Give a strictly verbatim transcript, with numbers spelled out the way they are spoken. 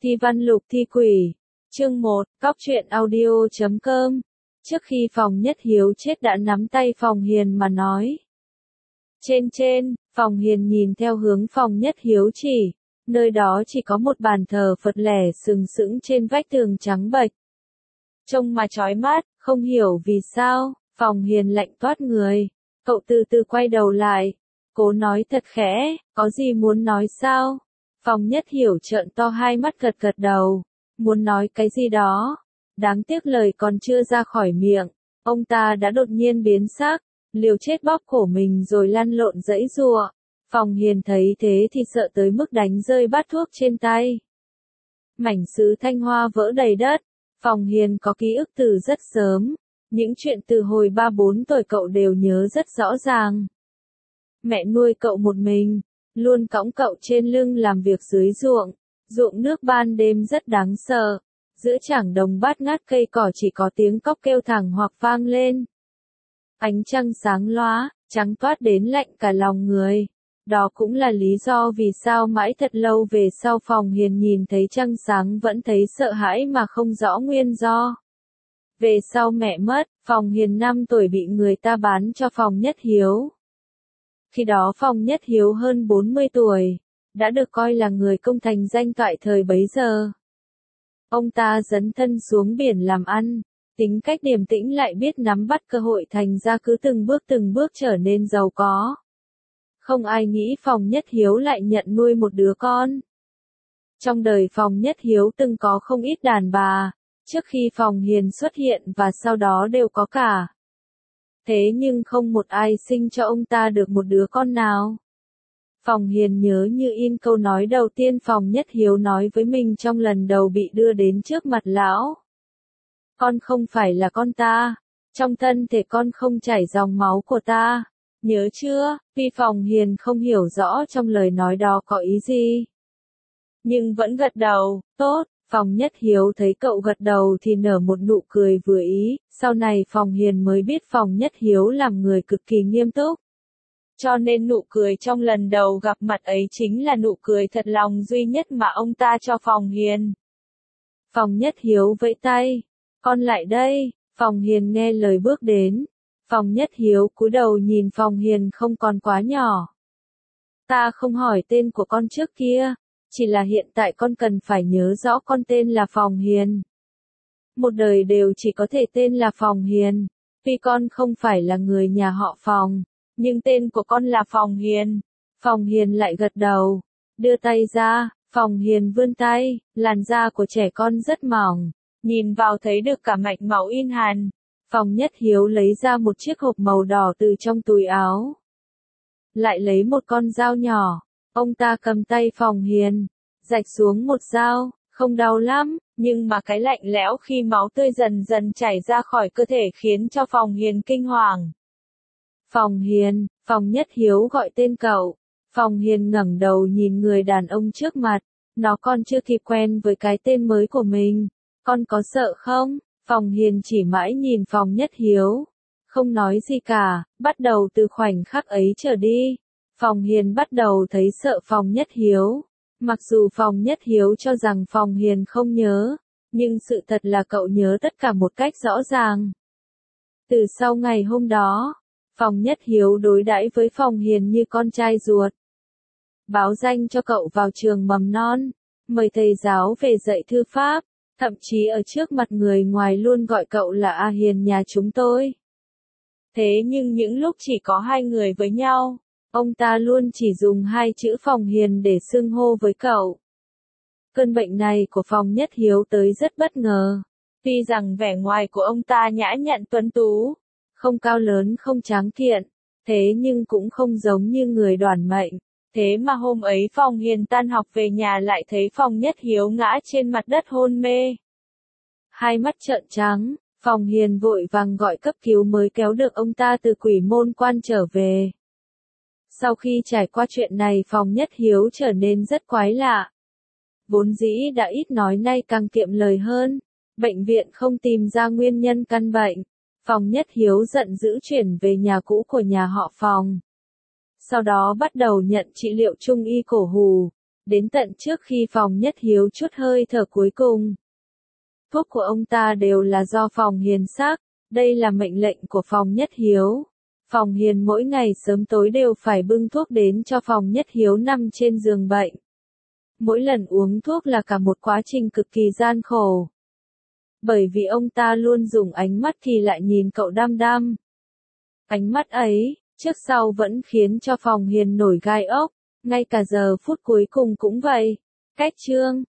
Thi văn lục thi quỷ. Chương một, cóc truyện audio chấm com. Trước khi Phòng Nhất Hiếu chết đã nắm tay Phòng Hiền mà nói. Trên trên, Phòng Hiền nhìn theo hướng Phòng Nhất Hiếu chỉ, nơi đó chỉ có một bàn thờ Phật lẻ sừng sững trên vách tường trắng bệch. Trông mà chói mắt, không hiểu vì sao, Phòng Hiền lạnh toát người. Cậu từ từ quay đầu lại, cố nói thật khẽ, có gì muốn nói sao? Phòng Nhất Hiểu trợn to hai mắt gật gật đầu, muốn nói cái gì đó. Đáng tiếc lời còn chưa ra khỏi miệng, ông ta đã đột nhiên biến sắc, liều chết bóp cổ mình rồi lăn lộn giãy giụa. Phòng Hiền thấy thế thì sợ tới mức đánh rơi bát thuốc trên tay. Mảnh sứ thanh hoa vỡ đầy đất. Phòng Hiền có ký ức từ rất sớm, những chuyện từ hồi ba bốn tuổi cậu đều nhớ rất rõ ràng. Mẹ nuôi cậu một mình, luôn cõng cậu trên lưng làm việc dưới ruộng, ruộng nước ban đêm rất đáng sợ. Giữa chảng đồng bát ngát cây cỏ chỉ có tiếng cóc kêu thẳng hoặc vang lên. Ánh trăng sáng lóa, trắng toát đến lạnh cả lòng người. Đó cũng là lý do vì sao mãi thật lâu về sau Phòng Hiền nhìn thấy trăng sáng vẫn thấy sợ hãi mà không rõ nguyên do. Về sau mẹ mất, Phòng Hiền năm tuổi bị người ta bán cho Phòng Nhất Hiếu. Khi đó Phòng Nhất Hiếu hơn bốn mươi tuổi, đã được coi là người công thành danh toại thời bấy giờ. Ông ta dấn thân xuống biển làm ăn, tính cách điềm tĩnh lại biết nắm bắt cơ hội, thành ra cứ từng bước từng bước trở nên giàu có. Không ai nghĩ Phòng Nhất Hiếu lại nhận nuôi một đứa con. Trong đời Phòng Nhất Hiếu từng có không ít đàn bà, trước khi Phòng Hiền xuất hiện và sau đó đều có cả. Thế nhưng không một ai sinh cho ông ta được một đứa con nào. Phòng Hiền nhớ như in câu nói đầu tiên Phòng Nhất Hiếu nói với mình trong lần đầu bị đưa đến trước mặt lão. Con không phải là con ta, trong thân thể con không chảy dòng máu của ta, nhớ chưa? Tuy Phòng Hiền không hiểu rõ trong lời nói đó có ý gì, nhưng vẫn gật đầu. Tốt. Phòng Nhất Hiếu thấy cậu gật đầu thì nở một nụ cười vừa ý, sau này Phòng Hiền mới biết Phòng Nhất Hiếu làm người cực kỳ nghiêm túc. Cho nên nụ cười trong lần đầu gặp mặt ấy chính là nụ cười thật lòng duy nhất mà ông ta cho Phòng Hiền. Phòng Nhất Hiếu vẫy tay, con lại đây. Phòng Hiền nghe lời bước đến. Phòng Nhất Hiếu cúi đầu nhìn Phòng Hiền không còn quá nhỏ. Ta không hỏi tên của con trước kia, chỉ là hiện tại con cần phải nhớ rõ con tên là Phòng Hiền. Một đời đều chỉ có thể tên là Phòng Hiền, tuy con không phải là người nhà họ Phòng, nhưng tên của con là Phòng Hiền. Phòng Hiền lại gật đầu, đưa tay ra. Phòng Hiền vươn tay, làn da của trẻ con rất mỏng, nhìn vào thấy được cả mạch máu in hằn. Phòng Nhất Hiếu lấy ra một chiếc hộp màu đỏ từ trong túi áo. Lại lấy một con dao nhỏ, ông ta cầm tay Phòng Hiền, rạch xuống một dao, không đau lắm, nhưng mà cái lạnh lẽo khi máu tươi dần dần chảy ra khỏi cơ thể khiến cho Phòng Hiền kinh hoàng. Phòng Hiền, Phòng Nhất Hiếu gọi tên cậu. Phòng Hiền ngẩng đầu nhìn người đàn ông trước mặt, nó còn chưa kịp quen với cái tên mới của mình. Con có sợ không? Phòng Hiền chỉ mãi nhìn Phòng Nhất Hiếu, không nói gì cả. Bắt đầu từ khoảnh khắc ấy trở đi, Phòng Hiền bắt đầu thấy sợ Phòng Nhất Hiếu. Mặc dù Phòng Nhất Hiếu cho rằng Phòng Hiền không nhớ, nhưng sự thật là cậu nhớ tất cả một cách rõ ràng. Từ sau ngày hôm đó, Phòng Nhất Hiếu đối đãi với Phòng Hiền như con trai ruột. Báo danh cho cậu vào trường mầm non, mời thầy giáo về dạy thư pháp, thậm chí ở trước mặt người ngoài luôn gọi cậu là A Hiền nhà chúng tôi. Thế nhưng những lúc chỉ có hai người với nhau, ông ta luôn chỉ dùng hai chữ Phòng Hiền để xưng hô với cậu. Cơn bệnh này của Phòng Nhất Hiếu tới rất bất ngờ. Tuy rằng vẻ ngoài của ông ta nhã nhặn tuấn tú, không cao lớn không tráng kiện, thế nhưng cũng không giống như người đoản mệnh. Thế mà hôm ấy Phòng Hiền tan học về nhà lại thấy Phòng Nhất Hiếu ngã trên mặt đất hôn mê. Hai mắt trợn trắng, Phòng Hiền vội vàng gọi cấp cứu mới kéo được ông ta từ Quỷ Môn Quan trở về. Sau khi trải qua chuyện này Phòng Nhất Hiếu trở nên rất quái lạ. Vốn dĩ đã ít nói nay càng kiệm lời hơn. Bệnh viện không tìm ra nguyên nhân căn bệnh. Phòng Nhất Hiếu giận dữ chuyển về nhà cũ của nhà họ Phòng. Sau đó bắt đầu nhận trị liệu trung y cổ hù. đến tận trước khi Phòng Nhất Hiếu chút hơi thở cuối cùng. Thuốc của ông ta đều là do Phòng Hiền sắc, đây là mệnh lệnh của Phòng Nhất Hiếu. Phòng Hiền mỗi ngày sớm tối đều phải bưng thuốc đến cho Phòng Nhất Hiếu nằm trên giường bệnh. Mỗi lần uống thuốc là cả một quá trình cực kỳ gian khổ. Bởi vì ông ta luôn dùng ánh mắt thì lại nhìn cậu đăm đăm. Ánh mắt ấy, trước sau vẫn khiến cho Phòng Hiền nổi gai ốc, ngay cả giờ phút cuối cùng cũng vậy. Cách chương